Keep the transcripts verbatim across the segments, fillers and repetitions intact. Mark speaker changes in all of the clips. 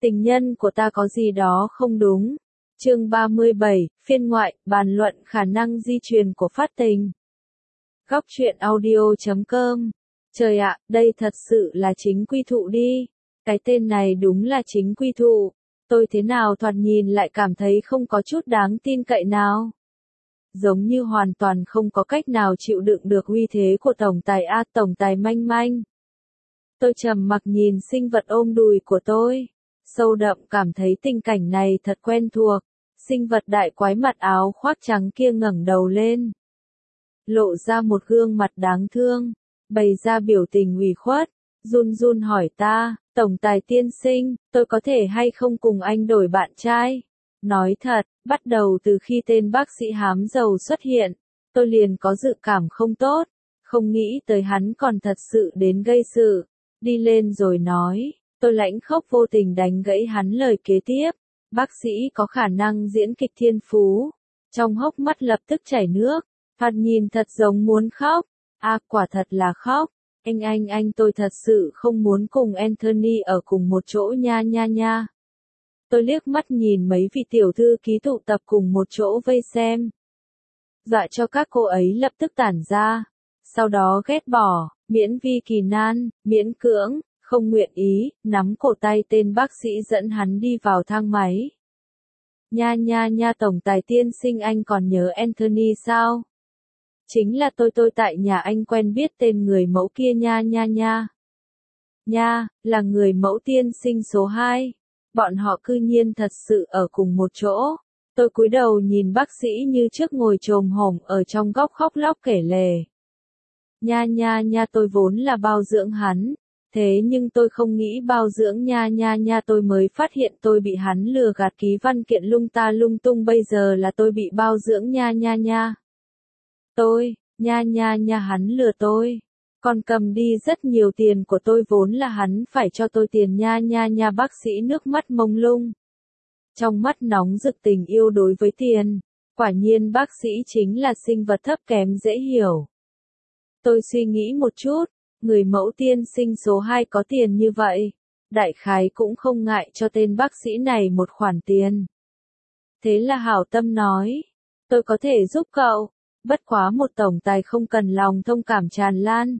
Speaker 1: Tình nhân của ta có gì đó không đúng. Chương ba mươi bảy, phiên ngoại, bàn luận khả năng di truyền của phát tình. Góc truyện audio chấm com. Trời ạ, đây thật sự là chính quy thụ đi. Cái tên này đúng là chính quy thụ. Tôi thế nào thoạt nhìn lại cảm thấy không có chút đáng tin cậy nào. Giống như hoàn toàn không có cách nào chịu đựng được uy thế của tổng tài A, tổng tài manh manh. Tôi trầm mặc nhìn sinh vật ôm đùi của tôi. Sâu đậm cảm thấy tình cảnh này thật quen thuộc. Sinh vật đại quái mặt áo khoác trắng kia ngẩng đầu lên. Lộ ra một gương mặt đáng thương. Bày ra biểu tình ủy khuất. Run run hỏi ta, tổng tài tiên sinh, tôi có thể hay không cùng anh đổi bạn trai? Nói thật, bắt đầu từ khi tên bác sĩ hám dầu xuất hiện, tôi liền có dự cảm không tốt. Không nghĩ tới hắn còn thật sự đến gây sự. Đi lên rồi nói. Tôi lãnh khốc vô tình đánh gãy hắn lời kế tiếp. Bác sĩ có khả năng diễn kịch thiên phú. Trong hốc mắt lập tức chảy nước. Thoạt nhìn thật giống muốn khóc. À, quả thật là khóc. Anh anh anh tôi thật sự không muốn cùng Anthony ở cùng một chỗ nha nha nha. Tôi liếc mắt nhìn mấy vị tiểu thư ký tụ tập cùng một chỗ vây xem. Dọa cho các cô ấy lập tức tản ra. Sau đó ghét bỏ, miễn vi kỳ nan, miễn cưỡng. Không nguyện ý, nắm cổ tay tên bác sĩ dẫn hắn đi vào thang máy. Nha nha nha tổng tài tiên sinh anh còn nhớ Anthony sao? Chính là tôi tôi tại nhà anh quen biết tên người mẫu kia nha nha nha. Nha, là người mẫu tiên sinh số hai. Bọn họ cư nhiên thật sự ở cùng một chỗ. Tôi cúi đầu nhìn bác sĩ như trước ngồi chồm hổm ở trong góc khóc lóc kể lể. Nha nha nha tôi vốn là bao dưỡng hắn. Thế nhưng tôi không nghĩ bao dưỡng nha nha nha tôi mới phát hiện tôi bị hắn lừa gạt ký văn kiện lung ta lung tung bây giờ là tôi bị bao dưỡng nha nha nha. Tôi, nha nha nha hắn lừa tôi. Còn cầm đi rất nhiều tiền của tôi vốn là hắn phải cho tôi tiền nha nha nha bác sĩ nước mắt mông lung. Trong mắt nóng rực tình yêu đối với tiền. Quả nhiên bác sĩ chính là sinh vật thấp kém dễ hiểu. Tôi suy nghĩ một chút. Người mẫu tiên sinh số hai có tiền như vậy, đại khái cũng không ngại cho tên bác sĩ này một khoản tiền. Thế là hảo tâm nói, tôi có thể giúp cậu, bất quá một tổng tài không cần lòng thông cảm tràn lan.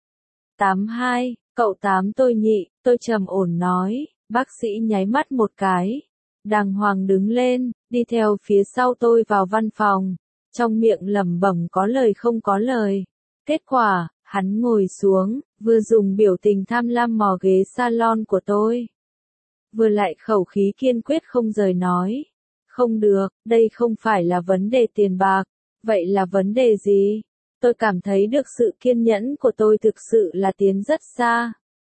Speaker 1: Tám hai, cậu tám tôi nhị, tôi trầm ổn nói, bác sĩ nháy mắt một cái, đàng hoàng đứng lên, đi theo phía sau tôi vào văn phòng, trong miệng lẩm bẩm có lời không có lời. Kết quả, hắn ngồi xuống, vừa dùng biểu tình tham lam mò ghế salon của tôi. Vừa lại khẩu khí kiên quyết không rời nói. Không được, đây không phải là vấn đề tiền bạc. Vậy là vấn đề gì? Tôi cảm thấy được sự kiên nhẫn của tôi thực sự là tiến rất xa.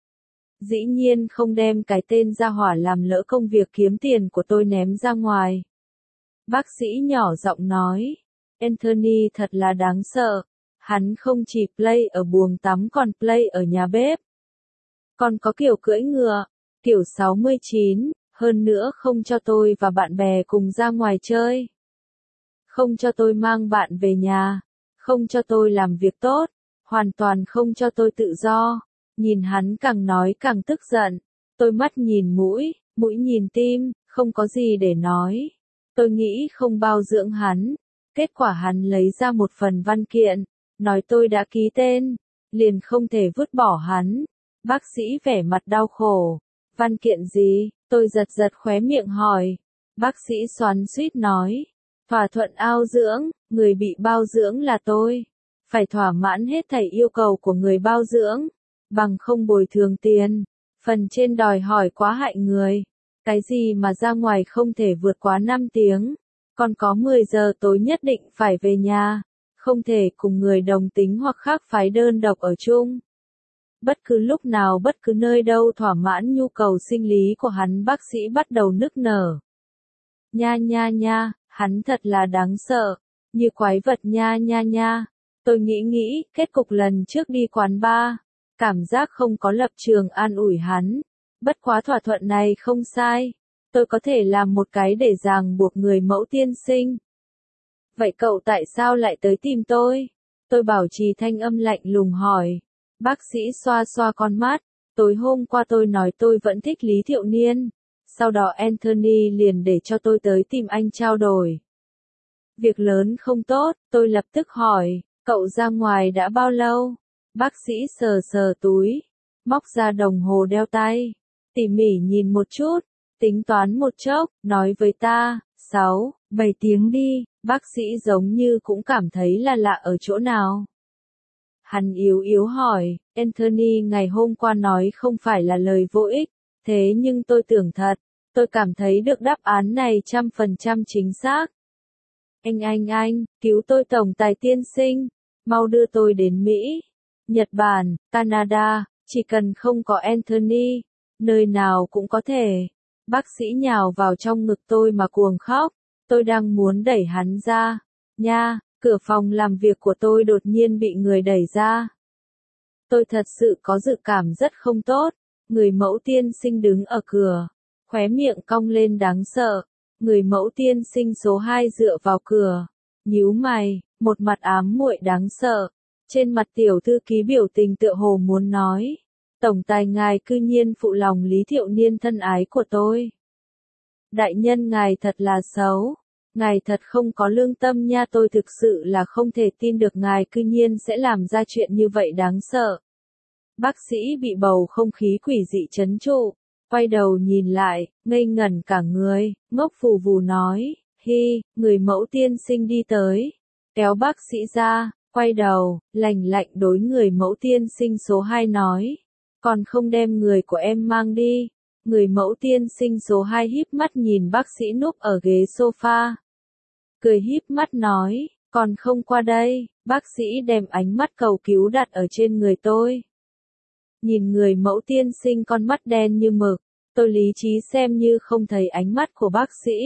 Speaker 1: Dĩ nhiên không đem cái tên gia hỏa làm lỡ công việc kiếm tiền của tôi ném ra ngoài. Bác sĩ nhỏ giọng nói. Anthony thật là đáng sợ. Hắn không chỉ play ở buồng tắm còn play ở nhà bếp. Còn có kiểu cưỡi ngựa, kiểu sáu mươi chín, hơn nữa không cho tôi và bạn bè cùng ra ngoài chơi. Không cho tôi mang bạn về nhà, không cho tôi làm việc tốt, hoàn toàn không cho tôi tự do. Nhìn hắn càng nói càng tức giận, tôi mắt nhìn mũi, mũi nhìn tim, không có gì để nói. Tôi nghĩ không bao dưỡng hắn, kết quả hắn lấy ra một phần văn kiện. Nói tôi đã ký tên, liền không thể vứt bỏ hắn. Bác sĩ vẻ mặt đau khổ. Văn kiện gì? Tôi giật giật khóe miệng hỏi. Bác sĩ xoắn xuýt nói. Thỏa thuận ao dưỡng, người bị bao dưỡng là tôi. Phải thỏa mãn hết thảy yêu cầu của người bao dưỡng. Bằng không bồi thường tiền. Phần trên đòi hỏi quá hại người. Cái gì mà ra ngoài không thể vượt quá năm tiếng. Còn có mười giờ tối nhất định phải về nhà. Không thể cùng người đồng tính hoặc khác phái đơn độc ở chung. Bất cứ lúc nào bất cứ nơi đâu thỏa mãn nhu cầu sinh lý của hắn bác sĩ bắt đầu nức nở. Nha nha nha, hắn thật là đáng sợ. Như quái vật nha nha nha. Tôi nghĩ nghĩ, kết cục lần trước đi quán bar. Cảm giác không có lập trường an ủi hắn. Bất quá thỏa thuận này không sai. Tôi có thể làm một cái để ràng buộc người mẫu tiên sinh. Vậy cậu tại sao lại tới tìm tôi? Tôi bảo trì thanh âm lạnh lùng hỏi. Bác sĩ xoa xoa con mắt. Tối hôm qua tôi nói tôi vẫn thích Lý Thiệu Niên. Sau đó Anthony liền để cho tôi tới tìm anh trao đổi. Việc lớn không tốt, tôi lập tức hỏi, cậu ra ngoài đã bao lâu? Bác sĩ sờ sờ túi, móc ra đồng hồ đeo tay, tỉ mỉ nhìn một chút, tính toán một chốc, nói với ta, sáu, bảy tiếng đi, bác sĩ giống như cũng cảm thấy là lạ ở chỗ nào. Hắn yếu yếu hỏi, Anthony ngày hôm qua nói không phải là lời vô ích, thế nhưng tôi tưởng thật, tôi cảm thấy được đáp án này trăm phần trăm chính xác. Anh anh anh, cứu tôi tổng tài tiên sinh, mau đưa tôi đến Mỹ, Nhật Bản, Canada, chỉ cần không có Anthony, nơi nào cũng có thể. Bác sĩ nhào vào trong ngực tôi mà cuồng khóc, tôi đang muốn đẩy hắn ra. Nha, cửa phòng làm việc của tôi đột nhiên bị người đẩy ra. Tôi thật sự có dự cảm rất không tốt, người mẫu tiên sinh đứng ở cửa, khóe miệng cong lên đáng sợ. Người mẫu tiên sinh số hai dựa vào cửa, nhíu mày, một mặt ám muội đáng sợ. Trên mặt tiểu thư ký biểu tình tựa hồ muốn nói, tổng tài ngài cư nhiên phụ lòng Lý Thiệu Niên thân ái của tôi. Đại nhân ngài thật là xấu, ngài thật không có lương tâm nha, tôi thực sự là không thể tin được ngài cư nhiên sẽ làm ra chuyện như vậy đáng sợ. Bác sĩ bị bầu không khí quỷ dị trấn trụ. Quay đầu nhìn lại, ngây ngẩn cả người, ngốc phù vù nói, hi, người mẫu tiên sinh đi tới, kéo bác sĩ ra, quay đầu, lạnh lạnh đối người mẫu tiên sinh số hai nói, còn không đem người của em mang đi. Người mẫu tiên sinh số hai híp mắt nhìn bác sĩ núp ở ghế sofa, cười híp mắt nói, còn không qua đây. Bác sĩ đem ánh mắt cầu cứu đặt ở trên người tôi. Nhìn người mẫu tiên sinh con mắt đen như mực, tôi lý trí xem như không thấy ánh mắt của bác sĩ.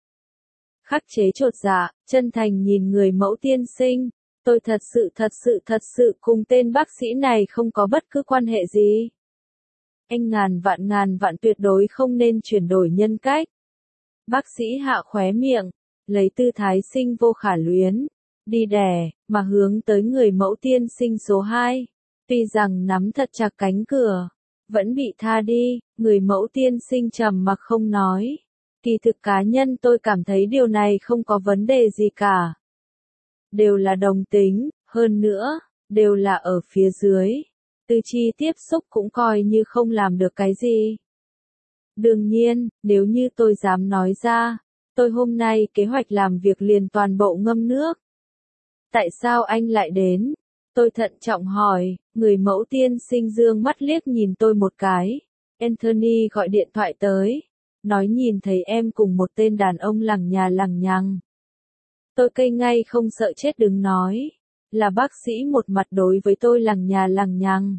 Speaker 1: Khắc chế chột dạ, chân thành nhìn người mẫu tiên sinh, tôi thật sự thật sự thật sự cùng tên bác sĩ này không có bất cứ quan hệ gì. Anh ngàn vạn ngàn vạn tuyệt đối không nên chuyển đổi nhân cách. Bác sĩ hạ khóe miệng, lấy tư thái sinh vô khả luyến, đi đè, mà hướng tới người mẫu tiên sinh số hai. Tuy rằng nắm thật chặt cánh cửa, vẫn bị tha đi, người mẫu tiên sinh trầm mặc không nói. Kỳ thực cá nhân tôi cảm thấy điều này không có vấn đề gì cả. Đều là đồng tính, hơn nữa, đều là ở phía dưới. Tư chi tiếp xúc cũng coi như không làm được cái gì. Đương nhiên, nếu như tôi dám nói ra, tôi hôm nay kế hoạch làm việc liền toàn bộ ngâm nước. Tại sao anh lại đến? Tôi thận trọng hỏi, người mẫu tiên sinh dương mắt liếc nhìn tôi một cái. Anthony gọi điện thoại tới, nói nhìn thấy em cùng một tên đàn ông lằng nhà lằng nhằng. Tôi cây ngay không sợ chết đứng nói, là bác sĩ một mặt đối với tôi lằng nhà lằng nhằng.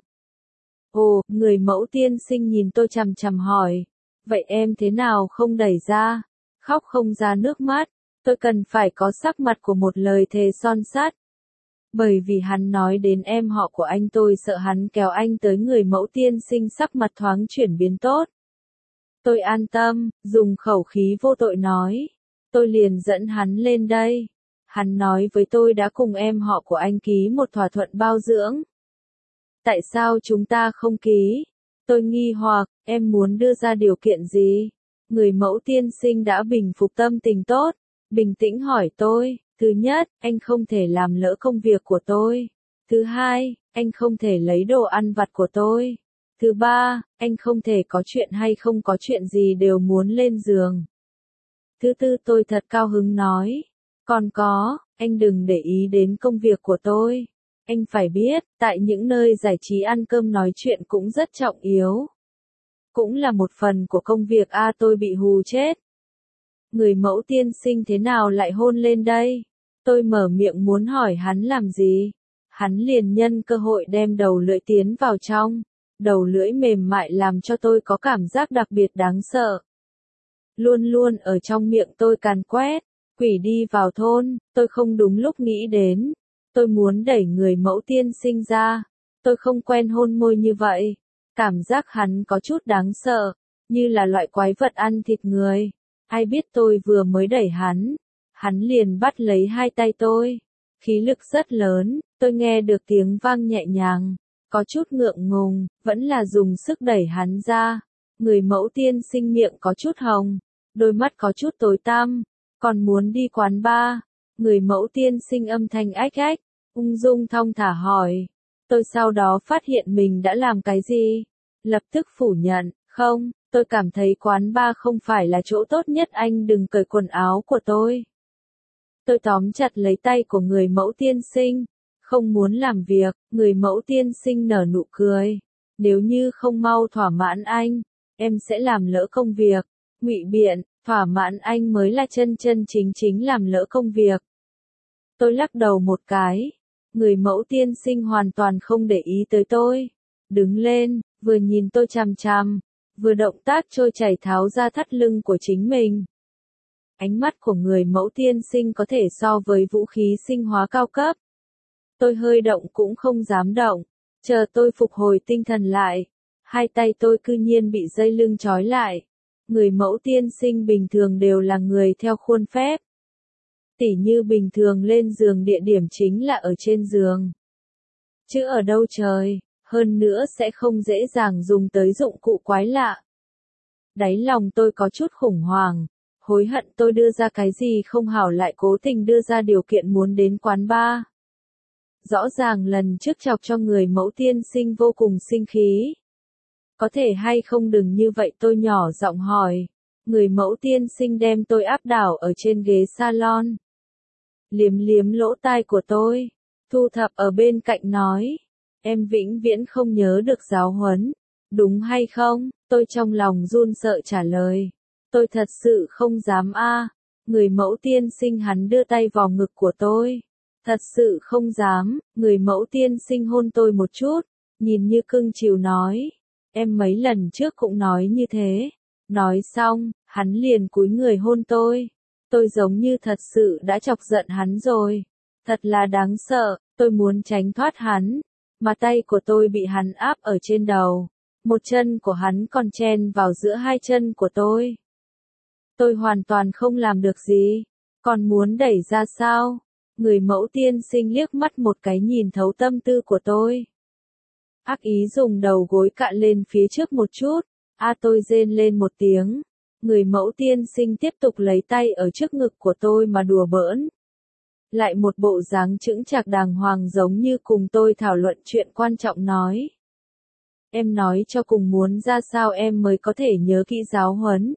Speaker 1: Ồ, người mẫu tiên sinh nhìn tôi chằm chằm hỏi, vậy em thế nào không đẩy ra, khóc không ra nước mắt, tôi cần phải có sắc mặt của một lời thề son sắt. Bởi vì hắn nói đến em họ của anh, tôi sợ hắn kéo anh tới. Người mẫu tiên sinh sắc mặt thoáng chuyển biến tốt. Tôi an tâm, dùng khẩu khí vô tội nói. Tôi liền dẫn hắn lên đây. Hắn nói với tôi đã cùng em họ của anh ký một thỏa thuận bao dưỡng. Tại sao chúng ta không ký? Tôi nghi hoặc, em muốn đưa ra điều kiện gì? Người mẫu tiên sinh đã bình phục tâm tình tốt, bình tĩnh hỏi tôi. Thứ nhất, anh không thể làm lỡ công việc của tôi. Thứ hai, anh không thể lấy đồ ăn vặt của tôi. Thứ ba, anh không thể có chuyện hay không có chuyện gì đều muốn lên giường. Thứ tư, tôi thật cao hứng nói. Còn có, anh đừng để ý đến công việc của tôi. Anh phải biết, tại những nơi giải trí ăn cơm nói chuyện cũng rất trọng yếu. Cũng là một phần của công việc. A, tôi bị hù chết. Người mẫu tiên sinh thế nào lại hôn lên đây? Tôi mở miệng muốn hỏi hắn làm gì? Hắn liền nhân cơ hội đem đầu lưỡi tiến vào trong. Đầu lưỡi mềm mại làm cho tôi có cảm giác đặc biệt đáng sợ. Luôn luôn ở trong miệng tôi càn quét. Quỷ đi vào thôn, tôi không đúng lúc nghĩ đến. Tôi muốn đẩy người mẫu tiên sinh ra. Tôi không quen hôn môi như vậy. Cảm giác hắn có chút đáng sợ, như là loại quái vật ăn thịt người. Ai biết tôi vừa mới đẩy hắn, hắn liền bắt lấy hai tay tôi. Khí lực rất lớn, tôi nghe được tiếng vang nhẹ nhàng, có chút ngượng ngùng, vẫn là dùng sức đẩy hắn ra. Người mẫu tiên sinh miệng có chút hồng, đôi mắt có chút tối tăm, còn muốn đi quán bar. Người mẫu tiên sinh âm thanh ách ách, ung dung thong thả hỏi. Tôi sau đó phát hiện mình đã làm cái gì? Lập tức phủ nhận, không, tôi cảm thấy quán bar không phải là chỗ tốt nhất, anh đừng cởi quần áo của tôi. Tôi tóm chặt lấy tay của người mẫu tiên sinh, không muốn làm việc. Người mẫu tiên sinh nở nụ cười. Nếu như không mau thỏa mãn anh, em sẽ làm lỡ công việc. Ngụy biện, thỏa mãn anh mới là chân chân chính chính làm lỡ công việc. Tôi lắc đầu một cái. Người mẫu tiên sinh hoàn toàn không để ý tới tôi. Đứng lên, vừa nhìn tôi chằm chằm, vừa động tác trôi chảy tháo ra thắt lưng của chính mình. Ánh mắt của người mẫu tiên sinh có thể so với vũ khí sinh hóa cao cấp. Tôi hơi động cũng không dám động. Chờ tôi phục hồi tinh thần lại, hai tay tôi cư nhiên bị dây lưng trói lại. Người mẫu tiên sinh bình thường đều là người theo khuôn phép. Tỉ như bình thường lên giường địa điểm chính là ở trên giường. Chứ ở đâu trời, hơn nữa sẽ không dễ dàng dùng tới dụng cụ quái lạ. Đáy lòng tôi có chút khủng hoảng, hối hận tôi đưa ra cái gì không hảo lại cố tình đưa ra điều kiện muốn đến quán bar. Rõ ràng lần trước chọc cho người mẫu tiên sinh vô cùng sinh khí. Có thể hay không đừng như vậy, tôi nhỏ giọng hỏi. Người mẫu tiên sinh đem tôi áp đảo ở trên ghế salon. Liếm liếm lỗ tai của tôi. Thu thập ở bên cạnh nói. Em vĩnh viễn không nhớ được giáo huấn. Đúng hay không? Tôi trong lòng run sợ trả lời. Tôi thật sự không dám a. Người mẫu tiên sinh hắn đưa tay vào ngực của tôi. Thật sự không dám. Người mẫu tiên sinh hôn tôi một chút. Nhìn như cưng chiều nói. Em mấy lần trước cũng nói như thế. Nói xong, hắn liền cúi người hôn tôi. Tôi giống như thật sự đã chọc giận hắn rồi. Thật là đáng sợ, tôi muốn tránh thoát hắn. Mà tay của tôi bị hắn áp ở trên đầu. Một chân của hắn còn chen vào giữa hai chân của tôi. Tôi hoàn toàn không làm được gì. Còn muốn đẩy ra sao? Người mẫu tiên sinh liếc mắt một cái nhìn thấu tâm tư của tôi. Ác ý dùng đầu gối cạn lên phía trước một chút. A tôi rên lên một tiếng. Người mẫu tiên sinh tiếp tục lấy tay ở trước ngực của tôi mà đùa bỡn. Lại một bộ dáng chững chạc đàng hoàng giống như cùng tôi thảo luận chuyện quan trọng nói. Em nói cho cùng muốn ra sao em mới có thể nhớ kỹ giáo huấn.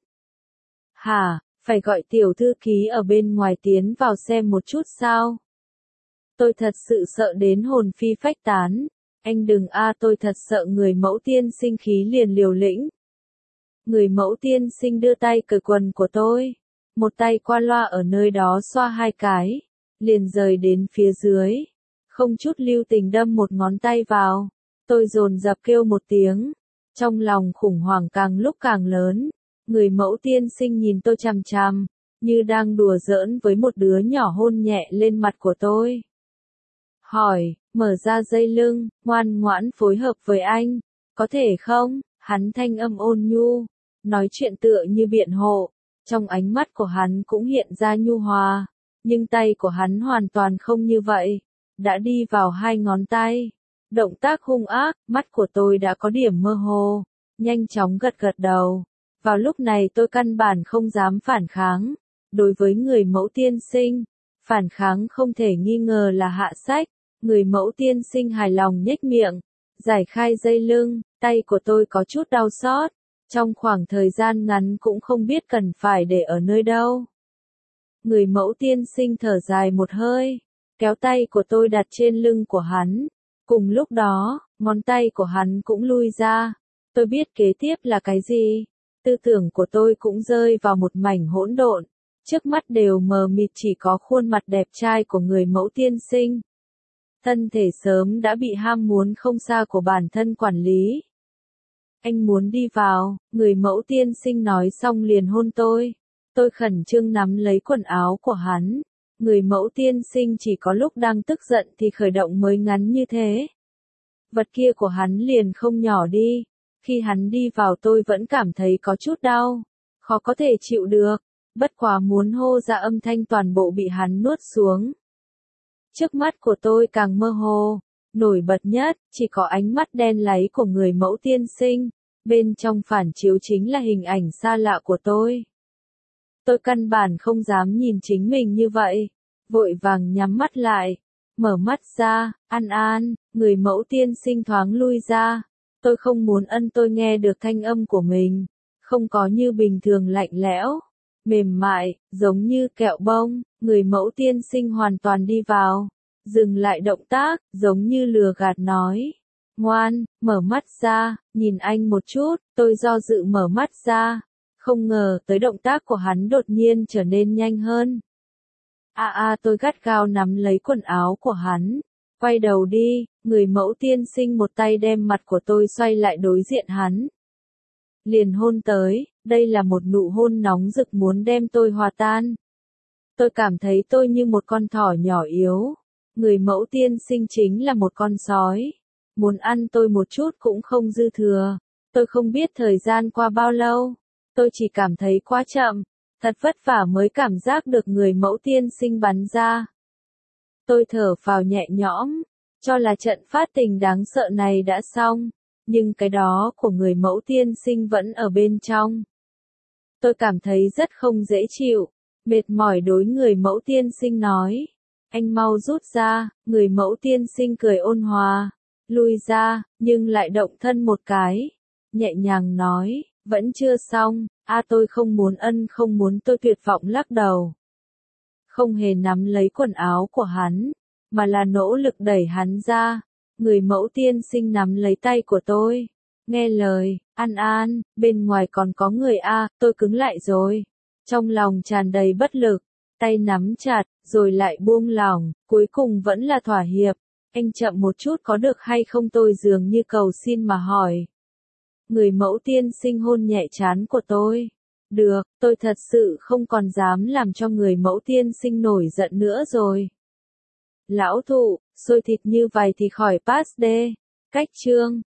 Speaker 1: Hả, phải gọi tiểu thư ký ở bên ngoài tiến vào xem một chút sao? Tôi thật sự sợ đến hồn phi phách tán. Anh đừng a tôi thật sợ. Người mẫu tiên sinh khí liền liều lĩnh. Người mẫu tiên sinh đưa tay cởi quần của tôi. Một tay qua loa ở nơi đó xoa hai cái. Liền rời đến phía dưới. Không chút lưu tình đâm một ngón tay vào. Tôi dồn dập kêu một tiếng. Trong lòng khủng hoảng càng lúc càng lớn. Người mẫu tiên sinh nhìn tôi chằm chằm. Như đang đùa giỡn với một đứa nhỏ hôn nhẹ lên mặt của tôi. Hỏi, mở ra dây lưng, ngoan ngoãn phối hợp với anh. Có thể không? Hắn thanh âm ôn nhu. Nói chuyện tựa như biện hộ. Trong ánh mắt của hắn cũng hiện ra nhu hòa. Nhưng tay của hắn hoàn toàn không như vậy. Đã đi vào hai ngón tay. Động tác hung ác, mắt của tôi đã có điểm mơ hồ. Nhanh chóng gật gật đầu. Vào lúc này tôi căn bản không dám phản kháng. Đối với người mẫu tiên sinh, phản kháng không thể nghi ngờ là hạ sách. Người mẫu tiên sinh hài lòng nhếch miệng. Giải khai dây lưng, tay của tôi có chút đau xót. Trong khoảng thời gian ngắn cũng không biết cần phải để ở nơi đâu. Người mẫu tiên sinh thở dài một hơi. Kéo tay của tôi đặt trên lưng của hắn. Cùng lúc đó, ngón tay của hắn cũng lui ra. Tôi biết kế tiếp là cái gì. Tư tưởng của tôi cũng rơi vào một mảnh hỗn độn. Trước mắt đều mờ mịt, chỉ có khuôn mặt đẹp trai của người mẫu tiên sinh. Thân thể sớm đã bị ham muốn không xa của bản thân quản lý. Anh muốn đi vào, người mẫu tiên sinh nói xong liền hôn tôi. Tôi khẩn trương nắm lấy quần áo của hắn. Người mẫu tiên sinh chỉ có lúc đang tức giận thì khởi động mới ngắn như thế. Vật kia của hắn liền không nhỏ đi. Khi hắn đi vào tôi vẫn cảm thấy có chút đau. Khó có thể chịu được. Bất quá muốn hô ra âm thanh toàn bộ bị hắn nuốt xuống. Trước mắt của tôi càng mơ hồ. Nổi bật nhất, chỉ có ánh mắt đen láy của người mẫu tiên sinh. Bên trong phản chiếu chính là hình ảnh xa lạ của tôi. Tôi căn bản không dám nhìn chính mình như vậy. Vội vàng nhắm mắt lại. Mở mắt ra, An An, người mẫu tiên sinh thoáng lui ra. Tôi không muốn ân tôi nghe được thanh âm của mình. Không có như bình thường lạnh lẽo, mềm mại, giống như kẹo bông. Người mẫu tiên sinh hoàn toàn đi vào. Dừng lại động tác, giống như lừa gạt nói. Ngoan, mở mắt ra, nhìn anh một chút. Tôi do dự mở mắt ra. Không ngờ tới động tác của hắn đột nhiên trở nên nhanh hơn. A à, a à, tôi gắt gao nắm lấy quần áo của hắn. Quay đầu đi, người mẫu tiên sinh một tay đem mặt của tôi xoay lại đối diện hắn. Liền hôn tới, đây là một nụ hôn nóng rực muốn đem tôi hòa tan. Tôi cảm thấy tôi như một con thỏ nhỏ yếu. Người mẫu tiên sinh chính là một con sói. Muốn ăn tôi một chút cũng không dư thừa. Tôi không biết thời gian qua bao lâu. Tôi chỉ cảm thấy quá chậm. Thật vất vả mới cảm giác được người mẫu tiên sinh bắn ra. Tôi thở phào nhẹ nhõm. Cho là trận phát tình đáng sợ này đã xong. Nhưng cái đó của người mẫu tiên sinh vẫn ở bên trong. Tôi cảm thấy rất không dễ chịu. Mệt mỏi đối người mẫu tiên sinh nói. Anh mau rút ra, người mẫu tiên sinh cười ôn hòa. Lui ra, nhưng lại động thân một cái. Nhẹ nhàng nói, vẫn chưa xong, a à, tôi không muốn ân không muốn tôi tuyệt vọng lắc đầu. Không hề nắm lấy quần áo của hắn, mà là nỗ lực đẩy hắn ra. Người mẫu tiên sinh nắm lấy tay của tôi. Nghe lời, An An, bên ngoài còn có người a à, tôi cứng lại rồi. Trong lòng tràn đầy bất lực, tay nắm chặt, rồi lại buông lỏng, cuối cùng vẫn là thỏa hiệp. Anh chậm một chút có được hay không tôi dường như cầu xin mà hỏi. Người mẫu tiên sinh hôn nhẹ trán của tôi. Được, tôi thật sự không còn dám làm cho người mẫu tiên sinh nổi giận nữa rồi. Lão thụ, xôi thịt như vậy thì khỏi pass đê. Cách chương.